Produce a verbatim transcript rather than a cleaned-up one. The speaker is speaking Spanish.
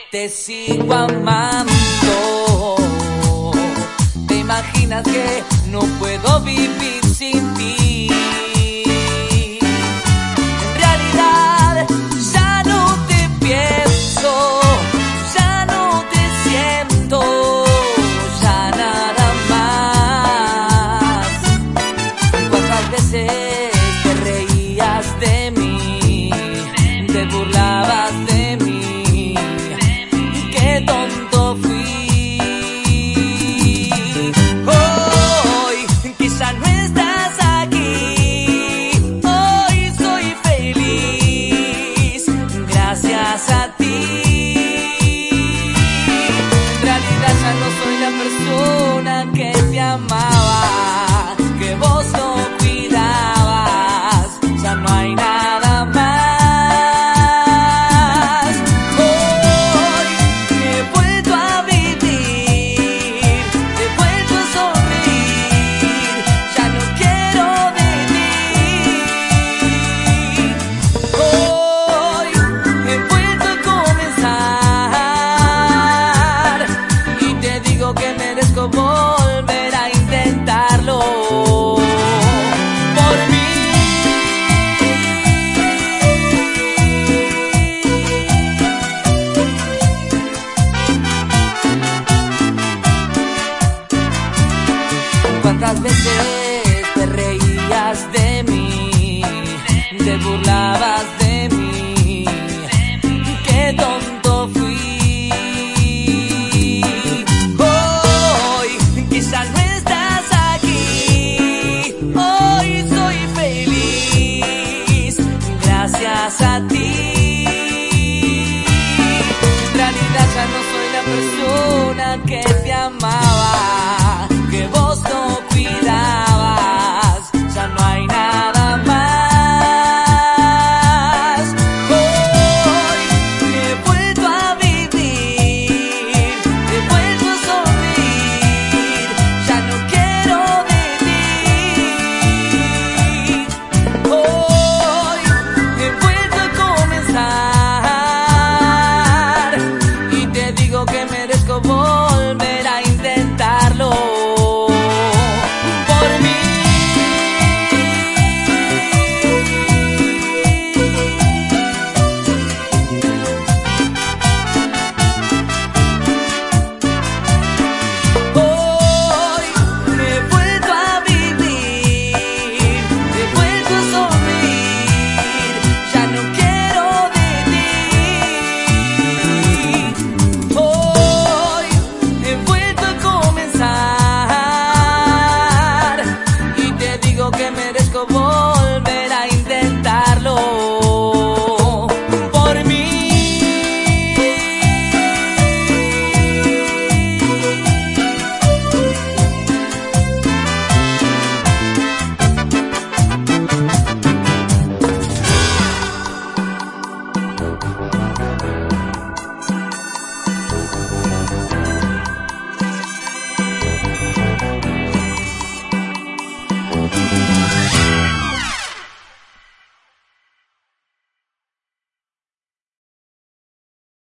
te sigo amando. Te imaginas que no puedo vivir sin ti. En realidad ya no te pienso, ya no te siento, ya nada más. ¿Cuántas veces te reías de mí, te burlabas de mí? Qué tonto fui. Hoy quizá no estás aquí, hoy soy feliz gracias a ti. En realidad ya no soy la persona que te amaba, que vos no cuidabas, ya no hay nada más. Que merezco volver a intentarlo por mí. ¿Cuántas veces te reías de mí, te burlabas de mí? Qué tonto fui. Quizá no estás aquí, hoy soy feliz gracias a ti. En realidad ya no soy la persona que te amaba.